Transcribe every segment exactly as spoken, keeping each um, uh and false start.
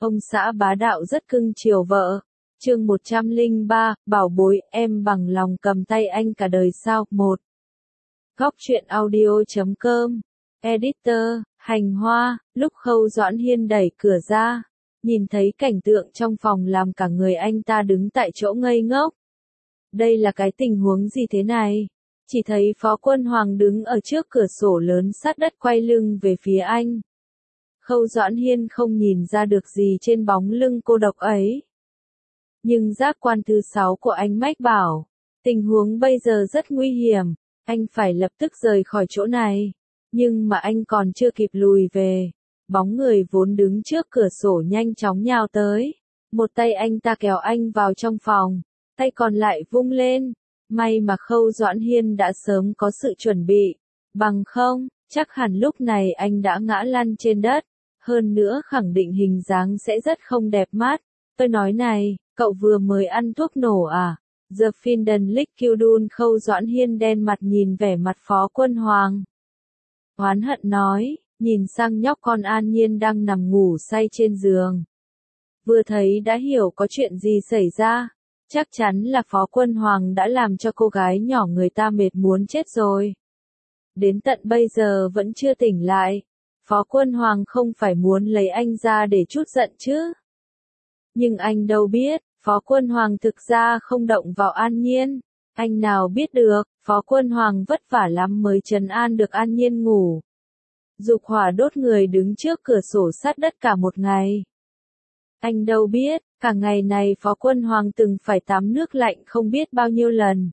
Ông xã bá đạo rất cưng chiều vợ. Chương một trăm lẻ ba, bảo bối, em bằng lòng cầm tay anh cả đời sao? một. Góc truyện audio chấm com. Editor, Hành Hoa. Lúc Khâu Doãn Hiên đẩy cửa ra, nhìn thấy cảnh tượng trong phòng làm cả người anh ta đứng tại chỗ ngây ngốc. Đây là cái tình huống gì thế này? Chỉ thấy Phó Quân Hoàng đứng ở trước cửa sổ lớn sát đất quay lưng về phía anh. Khâu Doãn Hiên không nhìn ra được gì trên bóng lưng cô độc ấy. Nhưng giác quan thứ sáu của anh mách bảo, tình huống bây giờ rất nguy hiểm, anh phải lập tức rời khỏi chỗ này. Nhưng mà anh còn chưa kịp lùi về, bóng người vốn đứng trước cửa sổ nhanh chóng nhào tới. Một tay anh ta kéo anh vào trong phòng, tay còn lại vung lên. May mà Khâu Doãn Hiên đã sớm có sự chuẩn bị, bằng không, chắc hẳn lúc này anh đã ngã lăn trên đất. Hơn nữa khẳng định hình dáng sẽ rất không đẹp mắt. Tôi nói này, cậu vừa mới ăn thuốc nổ à? The Finden Liquidun. Khâu Doãn Hiên đen mặt nhìn vẻ mặt Phó Quân Hoàng. Oán hận nói, nhìn sang nhóc con An Nhiên đang nằm ngủ say trên giường. Vừa thấy đã hiểu có chuyện gì xảy ra. Chắc chắn là Phó Quân Hoàng đã làm cho cô gái nhỏ người ta mệt muốn chết rồi. Đến tận bây giờ vẫn chưa tỉnh lại. Phó Quân Hoàng không phải muốn lấy anh ra để trút giận chứ. Nhưng anh đâu biết, Phó Quân Hoàng thực ra không động vào An Nhiên. Anh nào biết được, Phó Quân Hoàng vất vả lắm mới trấn an được An Nhiên ngủ. Dục hỏa đốt người đứng trước cửa sổ sát đất cả một ngày. Anh đâu biết, cả ngày này Phó Quân Hoàng từng phải tắm nước lạnh không biết bao nhiêu lần.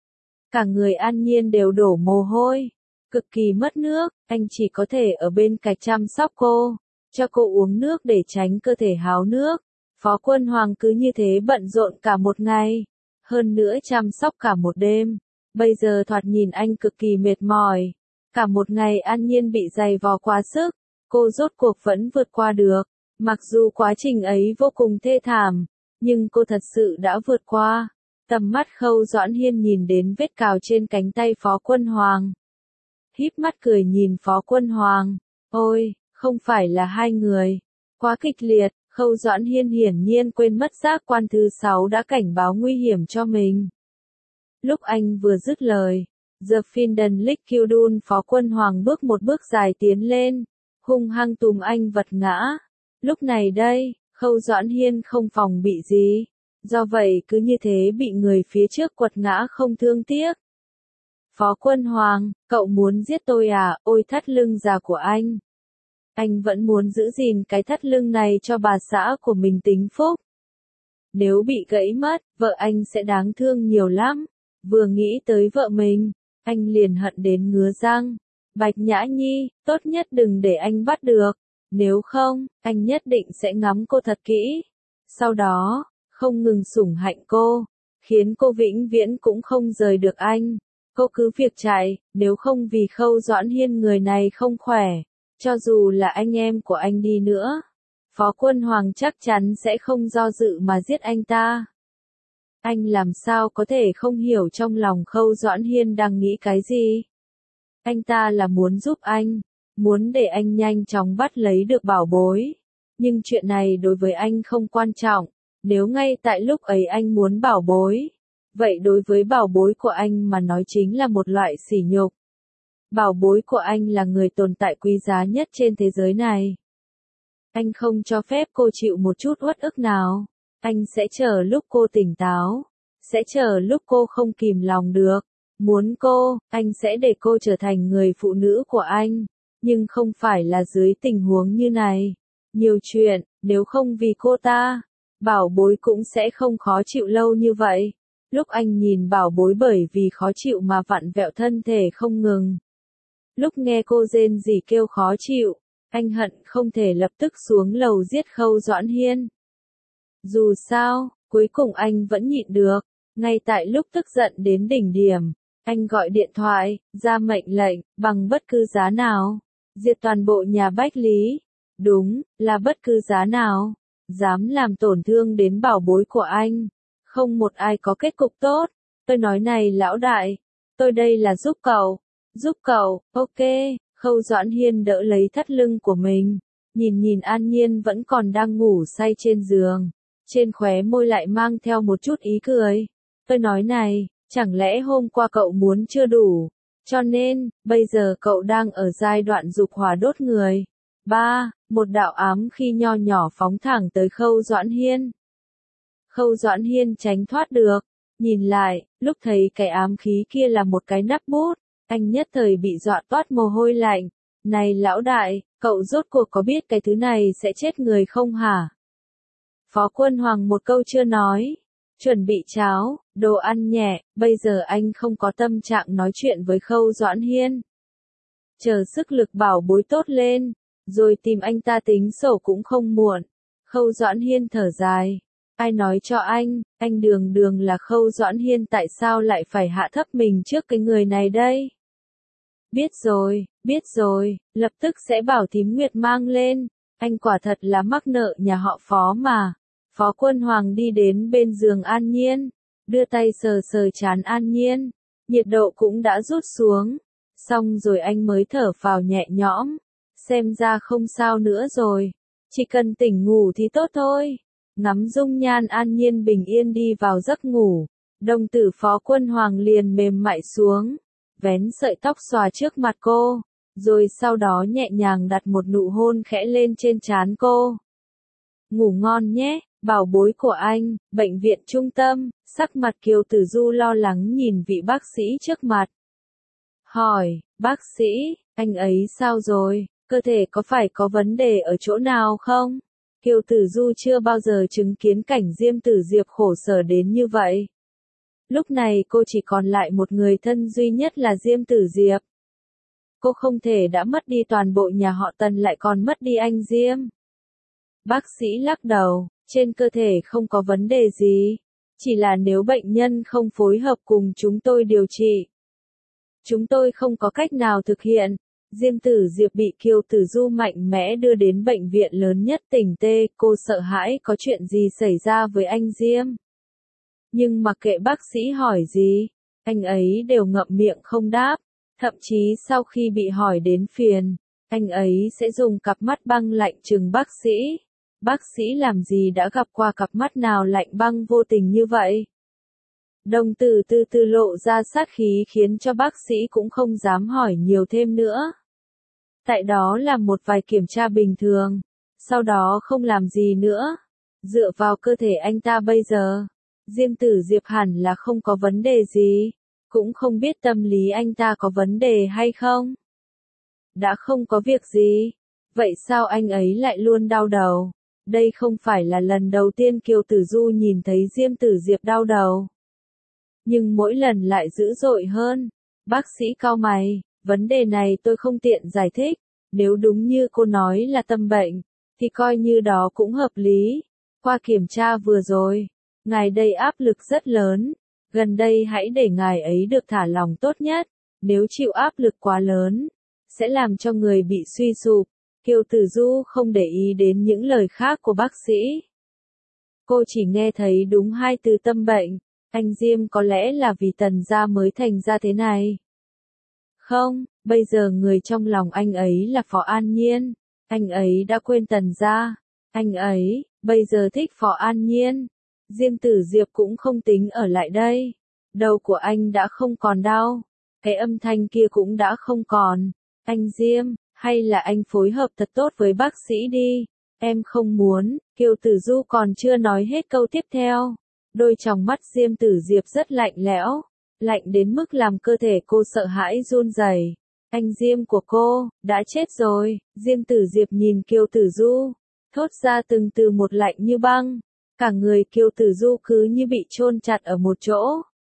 Cả người An Nhiên đều đổ mồ hôi. Cực kỳ mất nước, anh chỉ có thể ở bên cạnh chăm sóc cô, cho cô uống nước để tránh cơ thể háo nước. Phó Quân Hoàng cứ như thế bận rộn cả một ngày, hơn nữa chăm sóc cả một đêm. Bây giờ thoạt nhìn anh cực kỳ mệt mỏi. Cả một ngày An Nhiên bị giày vò quá sức, cô rốt cuộc vẫn vượt qua được. Mặc dù quá trình ấy vô cùng thê thảm, nhưng cô thật sự đã vượt qua. Tầm mắt Khâu Doãn Hiên nhìn đến vết cào trên cánh tay Phó Quân Hoàng. Híp mắt cười nhìn Phó Quân Hoàng. Ôi, không phải là hai người. Quá kịch liệt, Khâu Doãn Hiên hiển nhiên quên mất giác quan thứ sáu đã cảnh báo nguy hiểm cho mình. Lúc anh vừa dứt lời, The Finden Liquidun. Phó Quân Hoàng bước một bước dài tiến lên, hung hăng túm anh vật ngã. Lúc này đây, Khâu Doãn Hiên không phòng bị gì. Do vậy cứ như thế bị người phía trước quật ngã không thương tiếc. Phó Quân Hoàng, cậu muốn giết tôi à? Ôi thắt lưng già của anh. Anh vẫn muốn giữ gìn cái thắt lưng này cho bà xã của mình tính phúc. Nếu bị gãy mất, vợ anh sẽ đáng thương nhiều lắm. Vừa nghĩ tới vợ mình, anh liền hận đến ngứa răng. Bạch Nhã Nhi, tốt nhất đừng để anh bắt được. Nếu không, anh nhất định sẽ ngắm cô thật kỹ. Sau đó, không ngừng sủng hạnh cô, khiến cô vĩnh viễn cũng không rời được anh. Cô cứ việc chạy, nếu không vì Khâu Doãn Hiên người này không khỏe, cho dù là anh em của anh đi nữa, Phó Quân Hoàng chắc chắn sẽ không do dự mà giết anh ta. Anh làm sao có thể không hiểu trong lòng Khâu Doãn Hiên đang nghĩ cái gì? Anh ta là muốn giúp anh, muốn để anh nhanh chóng bắt lấy được bảo bối. Nhưng chuyện này đối với anh không quan trọng, nếu ngay tại lúc ấy anh muốn bảo bối. Vậy đối với bảo bối của anh mà nói chính là một loại sỉ nhục. Bảo bối của anh là người tồn tại quý giá nhất trên thế giới này. Anh không cho phép cô chịu một chút uất ức nào. Anh sẽ chờ lúc cô tỉnh táo. Sẽ chờ lúc cô không kìm lòng được. Muốn cô, anh sẽ để cô trở thành người phụ nữ của anh. Nhưng không phải là dưới tình huống như này. Nhiều chuyện, nếu không vì cô ta, bảo bối cũng sẽ không khó chịu lâu như vậy. Lúc anh nhìn bảo bối bởi vì khó chịu mà vặn vẹo thân thể không ngừng. Lúc nghe cô rên rỉ kêu khó chịu, anh hận không thể lập tức xuống lầu giết Khâu Doãn Hiên. Dù sao, cuối cùng anh vẫn nhịn được. Ngay tại lúc tức giận đến đỉnh điểm, anh gọi điện thoại, ra mệnh lệnh, bằng bất cứ giá nào, diệt toàn bộ nhà Bách Lý. Đúng, là bất cứ giá nào. Dám làm tổn thương đến bảo bối của anh. Không một ai có kết cục tốt. Tôi nói này lão đại, tôi đây là giúp cậu. Giúp cậu, ok. Khâu Doãn Hiên đỡ lấy thắt lưng của mình, nhìn nhìn An Nhiên vẫn còn đang ngủ say trên giường, trên khóe môi lại mang theo một chút ý cười. Tôi nói này, chẳng lẽ hôm qua cậu muốn chưa đủ, cho nên, bây giờ cậu đang ở giai đoạn dục hỏa đốt người. Ba, một đạo ám khi nho nhỏ phóng thẳng tới Khâu Doãn Hiên. Khâu Doãn Hiên tránh thoát được, nhìn lại, lúc thấy cái ám khí kia là một cái nắp bút, anh nhất thời bị dọa toát mồ hôi lạnh. Này lão đại, cậu rốt cuộc có biết cái thứ này sẽ chết người không hả? Phó Quân Hoàng một câu chưa nói, chuẩn bị cháo, đồ ăn nhẹ, bây giờ anh không có tâm trạng nói chuyện với Khâu Doãn Hiên. Chờ sức lực bảo bối tốt lên, rồi tìm anh ta tính sổ cũng không muộn. Khâu Doãn Hiên thở dài. Ai nói cho anh, anh đường đường là Khâu Doãn Hiên tại sao lại phải hạ thấp mình trước cái người này đây? Biết rồi, biết rồi, lập tức sẽ bảo thím Nguyệt mang lên, anh quả thật là mắc nợ nhà họ Phó mà. Phó Quân Hoàng đi đến bên giường An Nhiên, đưa tay sờ sờ trán An Nhiên, nhiệt độ cũng đã rút xuống, xong rồi anh mới thở phào nhẹ nhõm, xem ra không sao nữa rồi, chỉ cần tỉnh ngủ thì tốt thôi. Ngắm dung nhan An Nhiên bình yên đi vào giấc ngủ, đồng tử Phó Quân Hoàng liền mềm mại xuống, vén sợi tóc xòa trước mặt cô, rồi sau đó nhẹ nhàng đặt một nụ hôn khẽ lên trên trán cô. Ngủ ngon nhé, bảo bối của anh. Bệnh viện trung tâm, sắc mặt Kiều Tử Du lo lắng nhìn vị bác sĩ trước mặt. Hỏi, bác sĩ, anh ấy sao rồi, cơ thể có phải có vấn đề ở chỗ nào không? Kiều Tử Du chưa bao giờ chứng kiến cảnh Diêm Tử Diệp khổ sở đến như vậy. Lúc này cô chỉ còn lại một người thân duy nhất là Diêm Tử Diệp. Cô không thể đã mất đi toàn bộ nhà họ Tần lại còn mất đi anh Diêm. Bác sĩ lắc đầu, trên cơ thể không có vấn đề gì, chỉ là nếu bệnh nhân không phối hợp cùng chúng tôi điều trị, chúng tôi không có cách nào thực hiện. Diêm Tử Diệp bị Kiều Tử Du mạnh mẽ đưa đến bệnh viện lớn nhất tỉnh T, cô sợ hãi có chuyện gì xảy ra với anh Diêm. Nhưng mặc kệ bác sĩ hỏi gì, anh ấy đều ngậm miệng không đáp, thậm chí sau khi bị hỏi đến phiền, anh ấy sẽ dùng cặp mắt băng lạnh trừng bác sĩ. Bác sĩ làm gì đã gặp qua cặp mắt nào lạnh băng vô tình như vậy? Đồng tử từ từ lộ ra sát khí khiến cho bác sĩ cũng không dám hỏi nhiều thêm nữa. Tại đó là một vài kiểm tra bình thường, sau đó không làm gì nữa. Dựa vào cơ thể anh ta bây giờ, Diêm Tử Diệp hẳn là không có vấn đề gì, cũng không biết tâm lý anh ta có vấn đề hay không. Đã không có việc gì, vậy sao anh ấy lại luôn đau đầu? Đây không phải là lần đầu tiên Kiều Tử Du nhìn thấy Diêm Tử Diệp đau đầu. Nhưng mỗi lần lại dữ dội hơn. Bác sĩ cau mày, vấn đề này tôi không tiện giải thích, nếu đúng như cô nói là tâm bệnh, thì coi như đó cũng hợp lý. Qua kiểm tra vừa rồi, ngài đây áp lực rất lớn, gần đây hãy để ngài ấy được thả lỏng tốt nhất, nếu chịu áp lực quá lớn, sẽ làm cho người bị suy sụp. Kiều Tử Du không để ý đến những lời khác của bác sĩ. Cô chỉ nghe thấy đúng hai từ tâm bệnh, anh Diêm có lẽ là vì Tần gia mới thành ra thế này. Không, bây giờ người trong lòng anh ấy là Phó An Nhiên, anh ấy đã quên Tần gia, anh ấy, bây giờ thích Phó An Nhiên. Diêm Tử Diệp cũng không tính ở lại đây, đầu của anh đã không còn đau, cái âm thanh kia cũng đã không còn. Anh Diêm, hay là anh phối hợp thật tốt với bác sĩ đi, em không muốn. Kiều Tử Du còn chưa nói hết câu tiếp theo, đôi tròng mắt Diêm Tử Diệp rất lạnh lẽo, lạnh đến mức làm cơ thể cô sợ hãi run rẩy. Anh Diêm của cô, đã chết rồi. Diêm Tử Diệp nhìn Kiều Tử Du, thốt ra từng từ một lạnh như băng, cả người Kiều Tử Du cứ như bị chôn chặt ở một chỗ.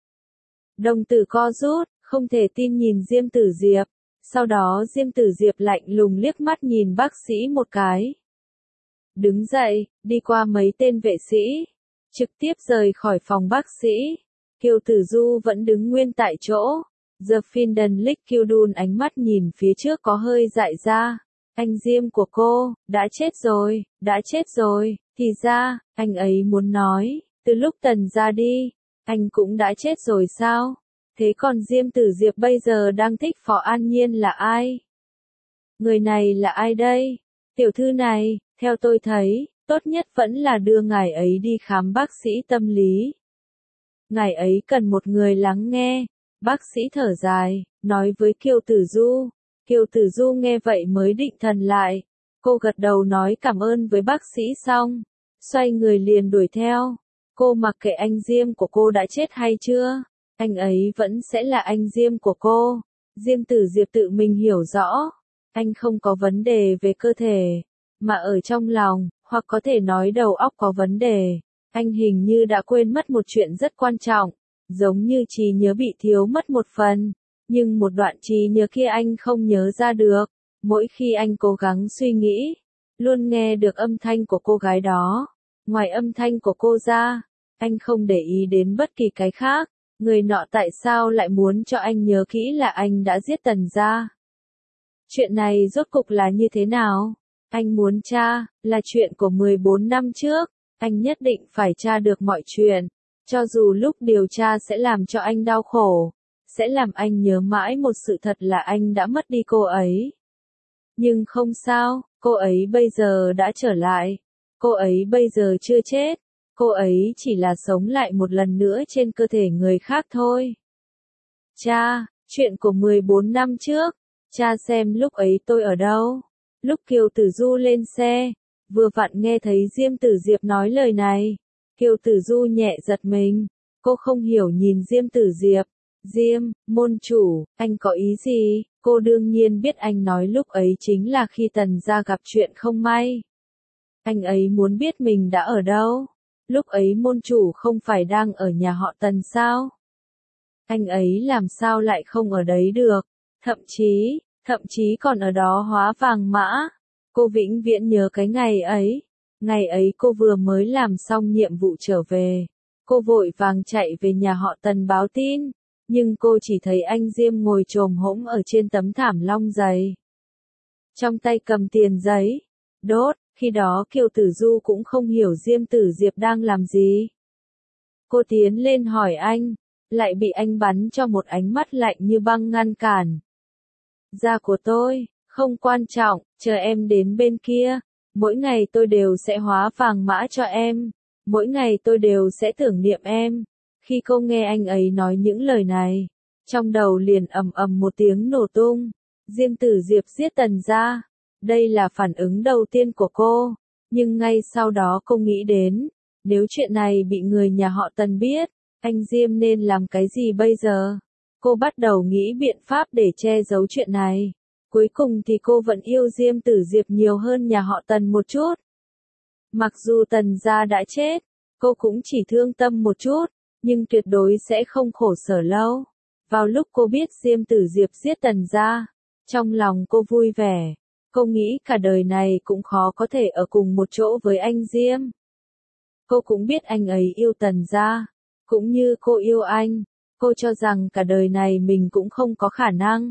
Đồng tử co rút, không thể tin nhìn Diêm Tử Diệp. Sau đó Diêm Tử Diệp lạnh lùng liếc mắt nhìn bác sĩ một cái. Đứng dậy, đi qua mấy tên vệ sĩ, trực tiếp rời khỏi phòng bác sĩ. Kiều Tử Du vẫn đứng nguyên tại chỗ. The Finden Lick Kiêu Đun ánh mắt nhìn phía trước có hơi dại ra. Anh Diêm của cô, đã chết rồi, đã chết rồi. Thì ra, anh ấy muốn nói, từ lúc Tần ra đi, anh cũng đã chết rồi sao? Thế còn Diêm Tử Diệp bây giờ đang thích Phó An Nhiên là ai? Người này là ai đây? Tiểu thư này, theo tôi thấy, tốt nhất vẫn là đưa ngài ấy đi khám bác sĩ tâm lý. Ngài ấy cần một người lắng nghe. Bác sĩ thở dài, nói với Kiều Tử Du. Kiều Tử Du nghe vậy mới định thần lại. Cô gật đầu nói cảm ơn với bác sĩ xong. Xoay người liền đuổi theo. Cô mặc kệ anh Diêm của cô đã chết hay chưa. Anh ấy vẫn sẽ là anh Diêm của cô. Diêm Tử Diệp tự mình hiểu rõ. Anh không có vấn đề về cơ thể. Mà ở trong lòng, hoặc có thể nói đầu óc có vấn đề. Anh hình như đã quên mất một chuyện rất quan trọng. Giống như trí nhớ bị thiếu mất một phần. Nhưng một đoạn trí nhớ kia anh không nhớ ra được. Mỗi khi anh cố gắng suy nghĩ, luôn nghe được âm thanh của cô gái đó. Ngoài âm thanh của cô ra, anh không để ý đến bất kỳ cái khác. Người nọ tại sao lại muốn cho anh nhớ kỹ là anh đã giết Tần gia? Chuyện này rốt cục là như thế nào? Anh muốn tra, là chuyện của mười bốn năm trước. Anh nhất định phải tra được mọi chuyện. Cho dù lúc điều tra sẽ làm cho anh đau khổ. Sẽ làm anh nhớ mãi một sự thật là anh đã mất đi cô ấy. Nhưng không sao, cô ấy bây giờ đã trở lại. Cô ấy bây giờ chưa chết. Cô ấy chỉ là sống lại một lần nữa trên cơ thể người khác thôi. Cha, chuyện của mười bốn năm trước. Cha xem lúc ấy tôi ở đâu. Lúc Kiều Tử Du lên xe, vừa vặn nghe thấy Diêm Tử Diệp nói lời này. Kiều Tử Du nhẹ giật mình. Cô không hiểu nhìn Diêm Tử Diệp. Diêm, môn chủ, anh có ý gì? Cô đương nhiên biết anh nói lúc ấy chính là khi Tần gia gặp chuyện không may. Anh ấy muốn biết mình đã ở đâu. Lúc ấy môn chủ không phải đang ở nhà họ Tần sao? Anh ấy làm sao lại không ở đấy được? Thậm chí, thậm chí còn ở đó hóa vàng mã. Cô vĩnh viễn nhớ cái ngày ấy. Ngày ấy cô vừa mới làm xong nhiệm vụ trở về. Cô vội vàng chạy về nhà họ Tần báo tin. Nhưng cô chỉ thấy anh Diêm ngồi chồm hỗn ở trên tấm thảm long giày. Trong tay cầm tiền giấy. Đốt, khi đó Kiều Tử Du cũng không hiểu Diêm Tử Diệp đang làm gì. Cô tiến lên hỏi anh, lại bị anh bắn cho một ánh mắt lạnh như băng ngăn cản. Da của tôi, không quan trọng, chờ em đến bên kia. Mỗi ngày tôi đều sẽ hóa vàng mã cho em. Mỗi ngày tôi đều sẽ tưởng niệm em. Khi cô nghe anh ấy nói những lời này, trong đầu liền ầm ầm một tiếng nổ tung. Diêm Tử Diệp giết Tần gia. Đây là phản ứng đầu tiên của cô. Nhưng ngay sau đó cô nghĩ đến, nếu chuyện này bị người nhà họ Tần biết, anh Diêm nên làm cái gì bây giờ? Cô bắt đầu nghĩ biện pháp để che giấu chuyện này. Cuối cùng thì cô vẫn yêu Diêm Tử Diệp nhiều hơn nhà họ Tần một chút. Mặc dù Tần gia đã chết, cô cũng chỉ thương tâm một chút, nhưng tuyệt đối sẽ không khổ sở lâu. Vào lúc cô biết Diêm Tử Diệp giết Tần gia, trong lòng cô vui vẻ. Cô nghĩ cả đời này cũng khó có thể ở cùng một chỗ với anh Diêm. Cô cũng biết anh ấy yêu Tần gia, cũng như cô yêu anh. Cô cho rằng cả đời này mình cũng không có khả năng.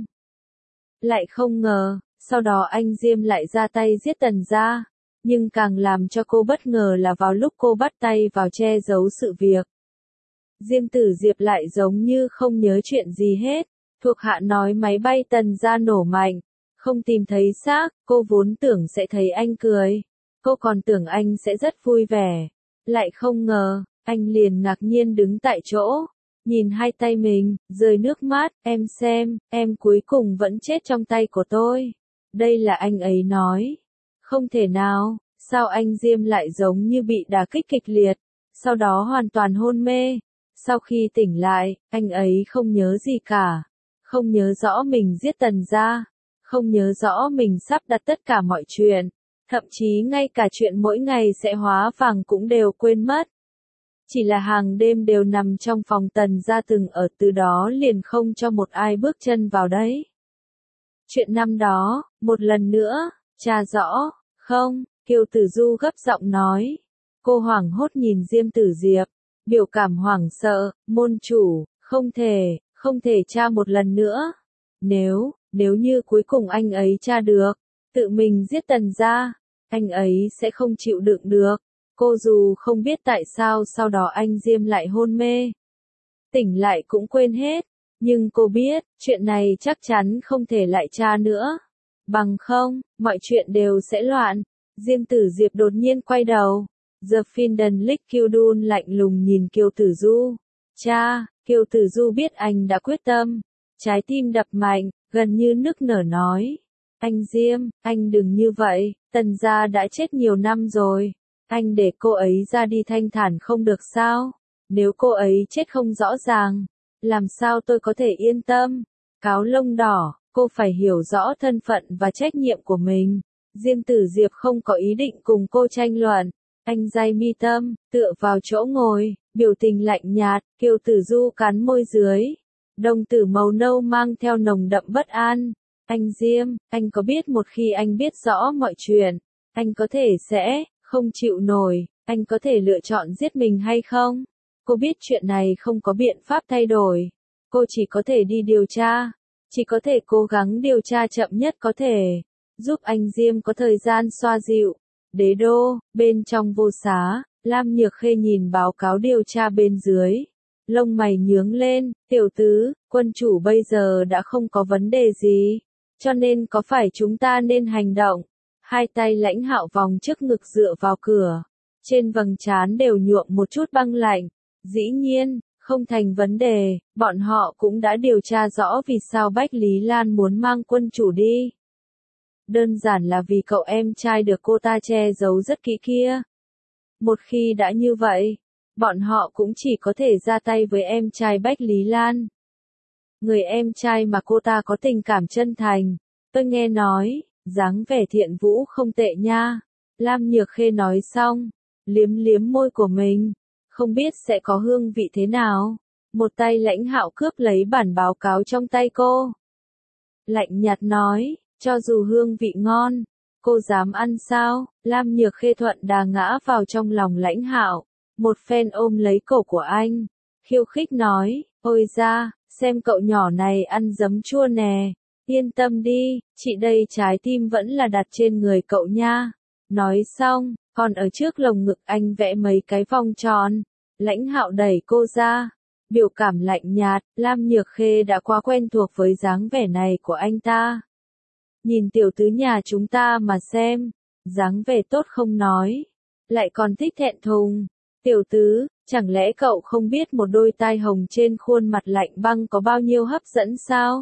Lại không ngờ, sau đó anh Diêm lại ra tay giết Tần gia. Nhưng càng làm cho cô bất ngờ là vào lúc cô bắt tay vào che giấu sự việc, Diêm Tử Diệp lại giống như không nhớ chuyện gì hết. Thuộc hạ nói máy bay Tần gia nổ mạnh, không tìm thấy xác, cô vốn tưởng sẽ thấy anh cười. Cô còn tưởng anh sẽ rất vui vẻ. Lại không ngờ, anh liền ngạc nhiên đứng tại chỗ, nhìn hai tay mình, rơi nước mắt, em xem, em cuối cùng vẫn chết trong tay của tôi. Đây là anh ấy nói. Không thể nào, sao anh Diêm lại giống như bị đả kích kịch liệt, sau đó hoàn toàn hôn mê. Sau khi tỉnh lại, anh ấy không nhớ gì cả. Không nhớ rõ mình giết Tần gia. Không nhớ rõ mình sắp đặt tất cả mọi chuyện. Thậm chí ngay cả chuyện mỗi ngày sẽ hóa vàng cũng đều quên mất. Chỉ là hàng đêm đều nằm trong phòng Tần gia từng ở, từ đó liền không cho một ai bước chân vào đấy. Chuyện năm đó, một lần nữa, tra rõ, không, Kiều Tử Du gấp giọng nói. Cô hoảng hốt nhìn Diêm Tử Diệp, biểu cảm hoảng sợ, môn chủ, không thể, không thể tra một lần nữa. Nếu, nếu như cuối cùng anh ấy tra được, tự mình giết Tần gia, anh ấy sẽ không chịu đựng được. Cô dù không biết tại sao sau đó anh Diêm lại hôn mê. Tỉnh lại cũng quên hết. Nhưng cô biết, chuyện này chắc chắn không thể lại tra nữa. Bằng không, mọi chuyện đều sẽ loạn. Diêm Tử Diệp đột nhiên quay đầu. The Findon Kyudun lạnh lùng nhìn Kiều Tử Du. Cha, Kiều Tử Du biết anh đã quyết tâm. Trái tim đập mạnh, gần như nức nở nói. Anh Diêm, anh đừng như vậy, Tần gia đã chết nhiều năm rồi. Anh để cô ấy ra đi thanh thản không được sao? Nếu cô ấy chết không rõ ràng, làm sao tôi có thể yên tâm? Cáo lông đỏ, cô phải hiểu rõ thân phận và trách nhiệm của mình. Diêm Tử Diệp không có ý định cùng cô tranh luận. Anh day mi tâm, tựa vào chỗ ngồi, biểu tình lạnh nhạt. Kiều Tử Du cắn môi dưới. Đồng tử màu nâu mang theo nồng đậm bất an. Anh Diêm, anh có biết một khi anh biết rõ mọi chuyện, anh có thể sẽ không chịu nổi, anh có thể lựa chọn giết mình hay không? Cô biết chuyện này không có biện pháp thay đổi. Cô chỉ có thể đi điều tra, chỉ có thể cố gắng điều tra chậm nhất có thể, giúp anh Diêm có thời gian xoa dịu. Đế đô, bên trong vô xá, Lam Nhược Khê nhìn báo cáo điều tra bên dưới. Lông mày nhướng lên, tiểu tứ, quân chủ bây giờ đã không có vấn đề gì, cho nên có phải chúng ta nên hành động? Hai tay Lãnh Hạo vòng trước ngực dựa vào cửa, trên vầng trán đều nhuộm một chút băng lạnh. Dĩ nhiên, không thành vấn đề, bọn họ cũng đã điều tra rõ vì sao Bách Lý Lan muốn mang quân chủ đi. Đơn giản là vì cậu em trai được cô ta che giấu rất kỹ kia. Một khi đã như vậy, bọn họ cũng chỉ có thể ra tay với em trai Bách Lý Lan. Người em trai mà cô ta có tình cảm chân thành. Tôi nghe nói, dáng vẻ thiện vũ không tệ nha. Lam Nhược Khê nói xong, liếm liếm môi của mình. Không biết sẽ có hương vị thế nào. Một tay Lãnh Hạo cướp lấy bản báo cáo trong tay cô. Lạnh nhạt nói, cho dù hương vị ngon, cô dám ăn sao? Lam Nhược Khê thuận đà ngã vào trong lòng Lãnh Hạo. Một phen ôm lấy cổ của anh. Khiêu khích nói, ôi ra, xem cậu nhỏ này ăn giấm chua nè. Yên tâm đi, chị đây trái tim vẫn là đặt trên người cậu nha. Nói xong, còn ở trước lồng ngực anh vẽ mấy cái vòng tròn. Lãnh Hạo đẩy cô ra. Biểu cảm lạnh nhạt, Lam Nhược Khê đã quá quen thuộc với dáng vẻ này của anh ta. Nhìn tiểu tứ nhà chúng ta mà xem, dáng vẻ tốt không nói, lại còn thích thẹn thùng. Tiểu tứ, chẳng lẽ cậu không biết một đôi tai hồng trên khuôn mặt lạnh băng có bao nhiêu hấp dẫn sao?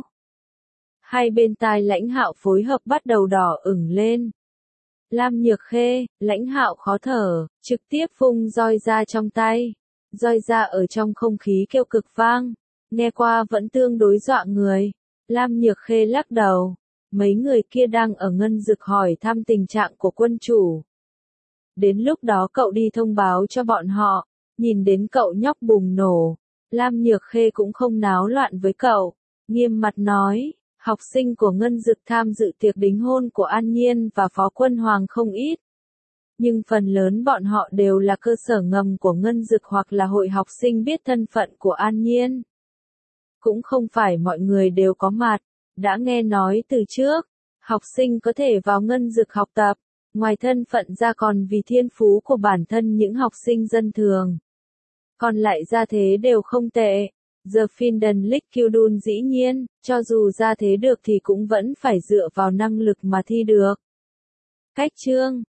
Hai bên tai Lãnh Hạo phối hợp bắt đầu đỏ ửng lên. Lam Nhược Khê, Lãnh Hạo khó thở, trực tiếp phun roi ra trong tay. Roi ra ở trong không khí kêu cực vang, nghe qua vẫn tương đối dọa người. Lam Nhược Khê lắc đầu. Mấy người kia đang ở ngân dực hỏi thăm tình trạng của quân chủ. Đến lúc đó cậu đi thông báo cho bọn họ, nhìn đến cậu nhóc bùng nổ. Lam Nhược Khê cũng không náo loạn với cậu, nghiêm mặt nói, học sinh của ngân dực tham dự tiệc đính hôn của An Nhiên và Phó Quân Hoàng không ít. Nhưng phần lớn bọn họ đều là cơ sở ngầm của ngân dực hoặc là hội học sinh biết thân phận của An Nhiên. Cũng không phải mọi người đều có mặt. Đã nghe nói từ trước, học sinh có thể vào ngân dực học tập, ngoài thân phận ra còn vì thiên phú của bản thân những học sinh dân thường. Còn lại gia thế đều không tệ. The Findon Kyudun dĩ nhiên, cho dù gia thế được thì cũng vẫn phải dựa vào năng lực mà thi được. Cách chương